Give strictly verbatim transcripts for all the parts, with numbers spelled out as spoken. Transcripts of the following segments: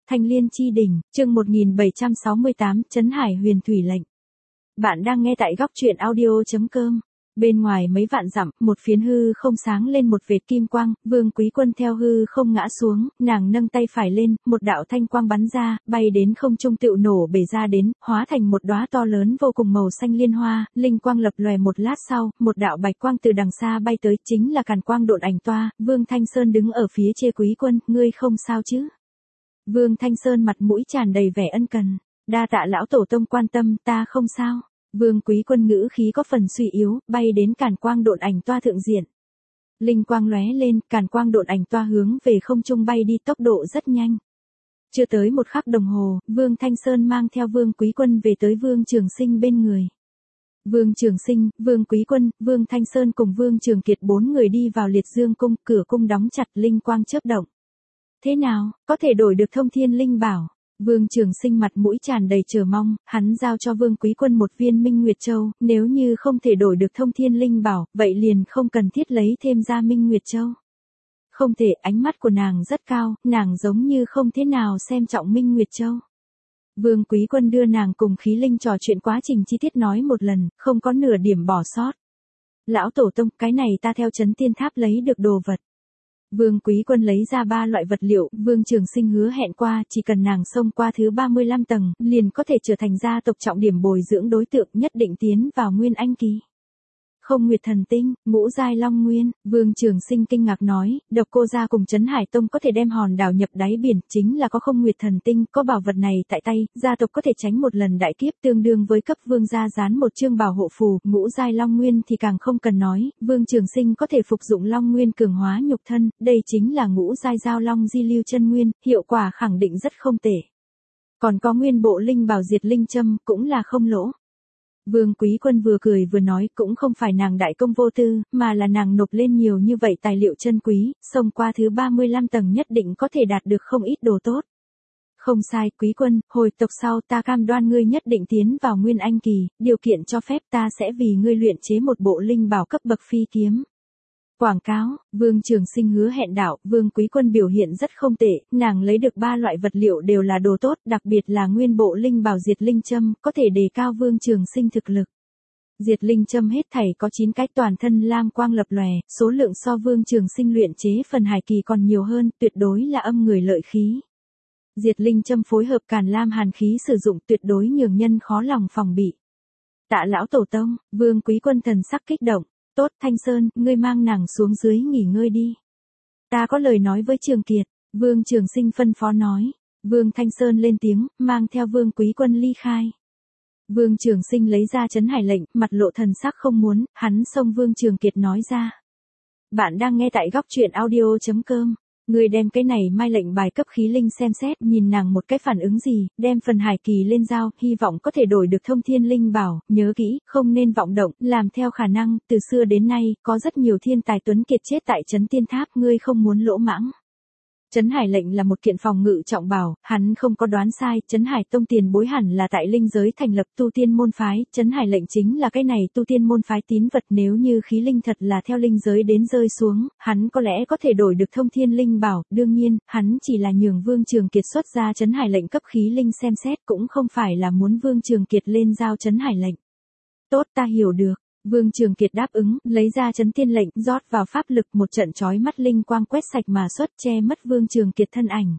Thanh Liên chi đỉnh, chương một nghìn bảy trăm sáu mươi tám, Trấn Hải huyền thủy lệnh. Bạn đang nghe tại góc truyện audio.com. Bên ngoài mấy vạn dặm, một phiến hư không sáng lên một vệt kim quang, Vương Quý Quân theo hư không ngã xuống, nàng nâng tay phải lên, một đạo thanh quang bắn ra, bay đến không trung tựu nổ bể ra đến, hóa thành một đóa to lớn vô cùng màu xanh liên hoa, linh quang lập lòe một lát sau, một đạo bạch quang từ đằng xa bay tới, chính là Càn Quang Độn Ảnh Toa. Vương Thanh Sơn đứng ở phía chê Quý Quân, ngươi không sao chứ? Vương Thanh Sơn mặt mũi tràn đầy vẻ ân cần, đa tạ lão tổ tông quan tâm, ta không sao. Vương Quý Quân ngữ khí có phần suy yếu, bay đến Càn Quang Độn Ảnh Toa thượng diện. Linh quang lóe lên, Càn Quang Độn Ảnh Toa hướng về không trung bay đi, tốc độ rất nhanh. Chưa tới một khắc đồng hồ, Vương Thanh Sơn mang theo Vương Quý Quân về tới Vương Trường Sinh bên người. Vương Trường Sinh, Vương Quý Quân, Vương Thanh Sơn cùng Vương Trường Kiệt bốn người đi vào Liệt Dương cung, cửa cung đóng chặt, linh quang chớp động. Thế nào, có thể đổi được Thông Thiên Linh Bảo? Vương Trường Sinh mặt mũi tràn đầy chờ mong, hắn giao cho Vương Quý Quân một viên Minh Nguyệt Châu, nếu như không thể đổi được Thông Thiên Linh Bảo, vậy liền không cần thiết lấy thêm ra Minh Nguyệt Châu. Không thể, ánh mắt của nàng rất cao, nàng giống như không thế nào xem trọng Minh Nguyệt Châu. Vương Quý Quân đưa nàng cùng Khí Linh trò chuyện quá trình chi tiết nói một lần, không có nửa điểm bỏ sót. Lão tổ tông, cái này ta theo Trấn Tiên Tháp lấy được đồ vật. Vương Quý Quân lấy ra ba loại vật liệu, Vương Trường Sinh hứa hẹn qua, chỉ cần nàng xông qua thứ ba mươi lăm tầng, liền có thể trở thành gia tộc trọng điểm bồi dưỡng đối tượng, nhất định tiến vào Nguyên Anh kỳ. Không Nguyệt Thần Tinh, ngũ giai long nguyên, Vương Trường Sinh kinh ngạc nói, Độc Cô gia cùng Trấn Hải Tông có thể đem hòn đảo nhập đáy biển, chính là có Không Nguyệt Thần Tinh, có bảo vật này tại tay, gia tộc có thể tránh một lần đại kiếp, tương đương với cấp vương gia dán một chương bảo hộ phù, ngũ giai long nguyên thì càng không cần nói, Vương Trường Sinh có thể phục dụng long nguyên cường hóa nhục thân, đây chính là ngũ giai giao long di lưu chân nguyên, hiệu quả khẳng định rất không tệ. Còn có nguyên bộ linh bảo diệt linh châm, cũng là không lỗ. Vương Quý Quân vừa cười vừa nói, cũng không phải nàng đại công vô tư, mà là nàng nộp lên nhiều như vậy tài liệu chân quý, xông qua thứ ba mươi lăm tầng nhất định có thể đạt được không ít đồ tốt. Không sai, Quý Quân, hồi tộc sau ta cam đoan ngươi nhất định tiến vào Nguyên Anh kỳ, điều kiện cho phép ta sẽ vì ngươi luyện chế một bộ linh bảo cấp bậc phi kiếm. Quảng cáo, Vương Trường Sinh hứa hẹn đạo, Vương Quý Quân biểu hiện rất không tệ, nàng lấy được ba loại vật liệu đều là đồ tốt, đặc biệt là nguyên bộ linh bảo diệt linh châm, có thể đề cao Vương Trường Sinh thực lực. Diệt linh châm hết thảy có chín cái, toàn thân lam quang lập lòe, số lượng so Vương Trường Sinh luyện chế phần hài kỳ còn nhiều hơn, tuyệt đối là âm người lợi khí. Diệt linh châm phối hợp càn lam hàn khí sử dụng, tuyệt đối nhường nhân khó lòng phòng bị. Tạ lão tổ tông, Vương Quý Quân thần sắc kích động. Tốt, Thanh Sơn, ngươi mang nàng xuống dưới nghỉ ngơi đi. Ta có lời nói với Trường Kiệt, Vương Trường Sinh phân phó nói. Vương Thanh Sơn lên tiếng, mang theo Vương Quý Quân ly khai. Vương Trường Sinh lấy ra Trấn Hải lệnh, mặt lộ thần sắc không muốn, hắn xông Vương Trường Kiệt nói ra. Bạn đang nghe tại góc truyện audio.com. Ngươi đem cái này mai lệnh bài cấp Khí Linh xem xét, nhìn nàng một cái phản ứng gì, đem phần hải kỳ lên giao, hy vọng có thể đổi được Thông Thiên Linh Bảo, nhớ kỹ, không nên vọng động, làm theo khả năng, từ xưa đến nay, có rất nhiều thiên tài tuấn kiệt chết tại Trấn Tiên Tháp, ngươi không muốn lỗ mãng. Trấn Hải lệnh là một kiện phòng ngự trọng bảo, hắn không có đoán sai, Trấn Hải Tông tiền bối hẳn là tại linh giới thành lập tu tiên môn phái, Trấn Hải lệnh chính là cái này tu tiên môn phái tín vật, nếu như Khí Linh thật là theo linh giới đến rơi xuống, hắn có lẽ có thể đổi được Thông Thiên Linh Bảo, đương nhiên, hắn chỉ là nhường Vương Trường Kiệt xuất ra Trấn Hải lệnh cấp Khí Linh xem xét, cũng không phải là muốn Vương Trường Kiệt lên giao Trấn Hải lệnh. Tốt, ta hiểu được. Vương Trường Kiệt đáp ứng, lấy ra Trấn Tiên lệnh, rót vào pháp lực, một trận chói mắt linh quang quét sạch mà xuất, che mất Vương Trường Kiệt thân ảnh.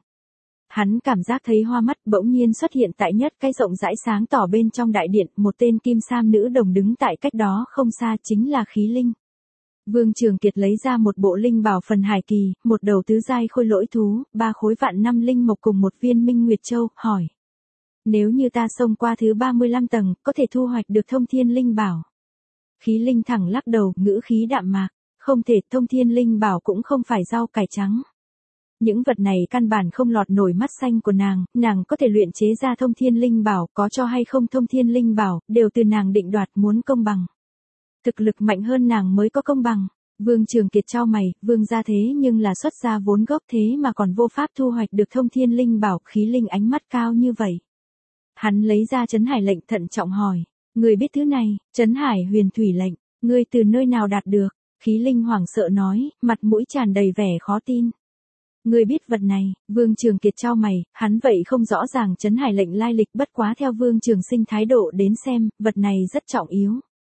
Hắn cảm giác thấy hoa mắt, bỗng nhiên xuất hiện tại nhất cái rộng rãi sáng tỏ bên trong đại điện, một tên kim sam nữ đồng đứng tại cách đó không xa, chính là Khí Linh. Vương Trường Kiệt lấy ra một bộ linh bảo phần hài kỳ, một đầu tứ giai khôi lỗi thú, ba khối vạn năm linh mộc cùng một viên Minh Nguyệt Châu, hỏi: Nếu như ta xông qua thứ ba mươi lăm tầng, có thể thu hoạch được Thông Thiên Linh Bảo? Khí Linh thẳng lắc đầu, ngữ khí đạm mạc, không thể, Thông Thiên Linh Bảo cũng không phải rau cải trắng. Những vật này căn bản không lọt nổi mắt xanh của nàng, nàng có thể luyện chế ra Thông Thiên Linh Bảo, có cho hay không Thông Thiên Linh Bảo, đều từ nàng định đoạt, muốn công bằng. Thực lực mạnh hơn nàng mới có công bằng. Vương Trường Kiệt chau mày, Vương gia thế nhưng là xuất ra vốn gốc thế mà còn vô pháp thu hoạch được Thông Thiên Linh Bảo, Khí Linh ánh mắt cao như vậy. Hắn lấy ra Trấn Hải lệnh, thận trọng hỏi. Người biết thứ này, Trấn Hải huyền thủy lệnh, ngươi từ nơi nào đạt được? Khí Linh hoảng sợ nói, mặt mũi tràn đầy vẻ khó tin. Ngươi biết vật này, Vương Trường Kiệt chau mày, hắn vậy không rõ ràng Trấn Hải lệnh lai lịch, bất quá theo Vương Trường Sinh thái độ đến xem, vật này rất trọng yếu.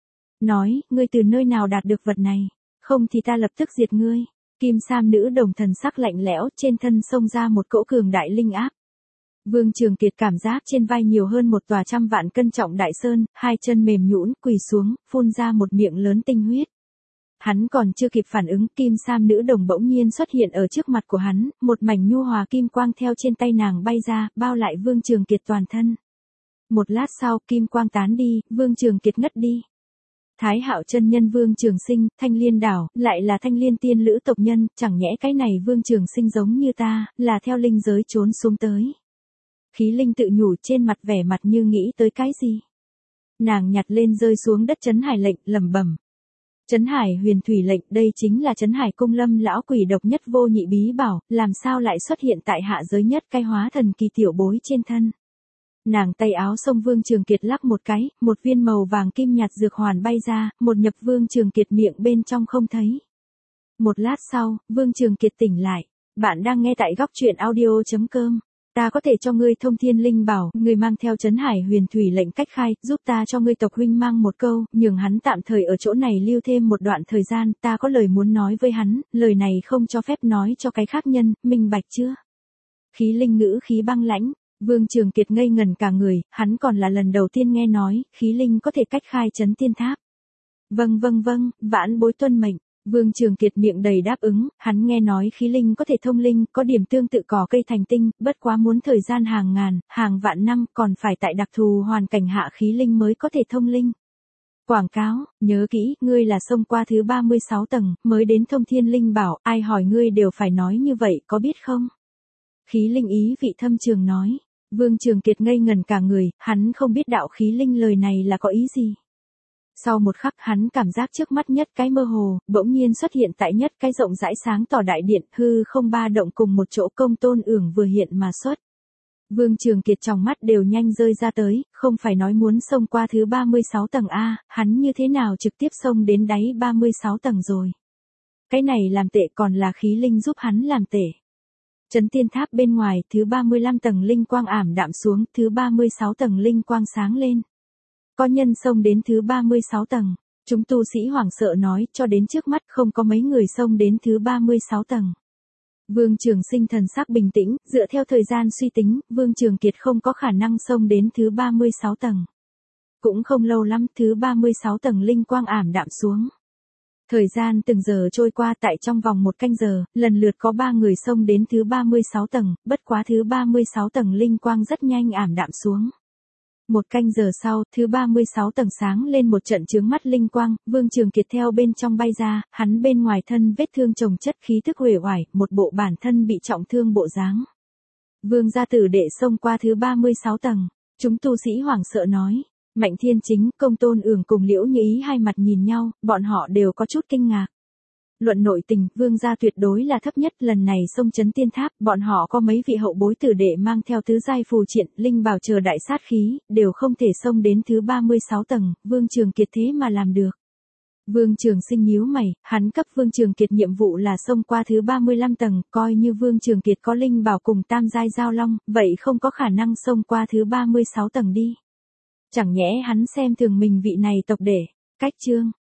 Nói, ngươi từ nơi nào đạt được vật này, không thì ta lập tức diệt ngươi. Kim Sam nữ đồng thần sắc lạnh lẽo, trên thân xông ra một cỗ cường đại linh áp. Vương Trường Kiệt cảm giác trên vai nhiều hơn một tòa trăm vạn cân trọng đại sơn, hai chân mềm nhũn quỳ xuống, phun ra một miệng lớn tinh huyết. Hắn còn chưa kịp phản ứng, Kim Sam nữ đồng bỗng nhiên xuất hiện ở trước mặt của hắn, một mảnh nhu hòa kim quang theo trên tay nàng bay ra, bao lại Vương Trường Kiệt toàn thân. Một lát sau, kim quang tán đi, Vương Trường Kiệt ngất đi. Thái Hạo chân nhân Vương Trường Sinh, Thanh Liên đảo, lại là Thanh Liên tiên lữ tộc nhân, chẳng nhẽ cái này Vương Trường Sinh giống như ta, là theo linh giới trốn xuống tới. Khí linh tự nhủ, trên mặt vẻ mặt như nghĩ tới cái gì. Nàng nhặt lên rơi xuống đất Trấn Hải lệnh, lẩm bẩm. Trấn Hải huyền thủy lệnh, đây chính là Trấn Hải cung lâm lão quỷ độc nhất vô nhị bí bảo, làm sao lại xuất hiện tại hạ giới nhất cái hóa thần kỳ tiểu bối trên thân. Nàng tay áo xông Vương Trường Kiệt lắc một cái, một viên màu vàng kim nhạt dược hoàn bay ra, một nhập Vương Trường Kiệt miệng bên trong không thấy. Một lát sau, Vương Trường Kiệt tỉnh lại. Bạn đang nghe tại góc truyện audio chấm com. Ta có thể cho ngươi thông thiên linh bảo, ngươi mang theo Trấn Hải huyền thủy lệnh cách khai, giúp ta cho ngươi tộc huynh mang một câu, nhường hắn tạm thời ở chỗ này lưu thêm một đoạn thời gian, ta có lời muốn nói với hắn, lời này không cho phép nói cho cái khác nhân, minh bạch chưa? Khí linh ngữ khí băng lãnh. Vương Trường Kiệt ngây ngần cả người, hắn còn là lần đầu tiên nghe nói, khí linh có thể cách khai Trấn Tiên Tháp. Vâng vâng vâng, vãn bối tuân mệnh. Vương Trường Kiệt miệng đầy đáp ứng, hắn nghe nói khí linh có thể thông linh, có điểm tương tự cỏ cây thành tinh, bất quá muốn thời gian hàng ngàn, hàng vạn năm, còn phải tại đặc thù hoàn cảnh hạ khí linh mới có thể thông linh. Quảng cáo, nhớ kỹ, ngươi là xông qua thứ ba mươi sáu tầng, mới đến thông thiên linh bảo, ai hỏi ngươi đều phải nói như vậy, có biết không? Khí linh ý vị thâm trường nói. Vương Trường Kiệt ngây ngần cả người, hắn không biết đạo khí linh lời này là có ý gì. Sau một khắc hắn cảm giác trước mắt nhất cái mơ hồ, bỗng nhiên xuất hiện tại nhất cái rộng rãi sáng tỏ đại điện, hư không ba động cùng một chỗ công tôn ưởng vừa hiện mà xuất. Vương Trường Kiệt trong mắt đều nhanh rơi ra tới, không phải nói muốn xông qua thứ ba mươi sáu tầng A, hắn như thế nào trực tiếp xông đến đáy ba mươi sáu tầng rồi. Cái này làm tệ còn là khí linh giúp hắn làm tệ. Trấn Tiên Tháp bên ngoài, thứ ba mươi lăm tầng linh quang ảm đạm xuống, thứ ba mươi sáu tầng linh quang sáng lên. Có nhân xông đến thứ ba mươi sáu tầng, chúng tu sĩ hoảng sợ nói, cho đến trước mắt không có mấy người xông đến thứ ba mươi sáu tầng. Vương Trường Sinh thần sắc bình tĩnh, dựa theo thời gian suy tính, Vương Trường Kiệt không có khả năng xông đến thứ ba mươi sáu tầng. Cũng không lâu lắm, thứ ba mươi sáu tầng linh quang ảm đạm xuống. Thời gian từng giờ trôi qua, tại trong vòng một canh giờ, lần lượt có ba người xông đến thứ ba mươi sáu tầng, bất quá thứ ba mươi sáu tầng linh quang rất nhanh ảm đạm xuống. Một canh giờ sau, thứ ba mươi sáu tầng sáng lên một trận chướng mắt linh quang, Vương Trường Kiệt theo bên trong bay ra, hắn bên ngoài thân vết thương chồng chất khí thức uể oải, một bộ bản thân bị trọng thương bộ dáng. Vương gia tử đệ xông qua thứ ba mươi sáu tầng, chúng tu sĩ hoảng sợ nói. Mạnh Thiên Chính, Công Tôn Ưởng cùng Liễu Như Ý hai mặt nhìn nhau, bọn họ đều có chút kinh ngạc. Luận nội tình, Vương gia tuyệt đối là thấp nhất, lần này xông Trấn Tiên Tháp, bọn họ có mấy vị hậu bối tử đệ mang theo tứ giai phù triện, linh bảo chờ đại sát khí, đều không thể xông đến thứ ba mươi sáu tầng, Vương Trường Kiệt thế mà làm được. Vương Trường Sinh nhíu mày, hắn cấp Vương Trường Kiệt nhiệm vụ là xông qua thứ ba mươi lăm tầng, coi như Vương Trường Kiệt có linh bảo cùng tam giai giao long, vậy không có khả năng xông qua thứ ba mươi sáu tầng đi. Chẳng nhẽ hắn xem thường mình vị này tộc đệ. Cách chương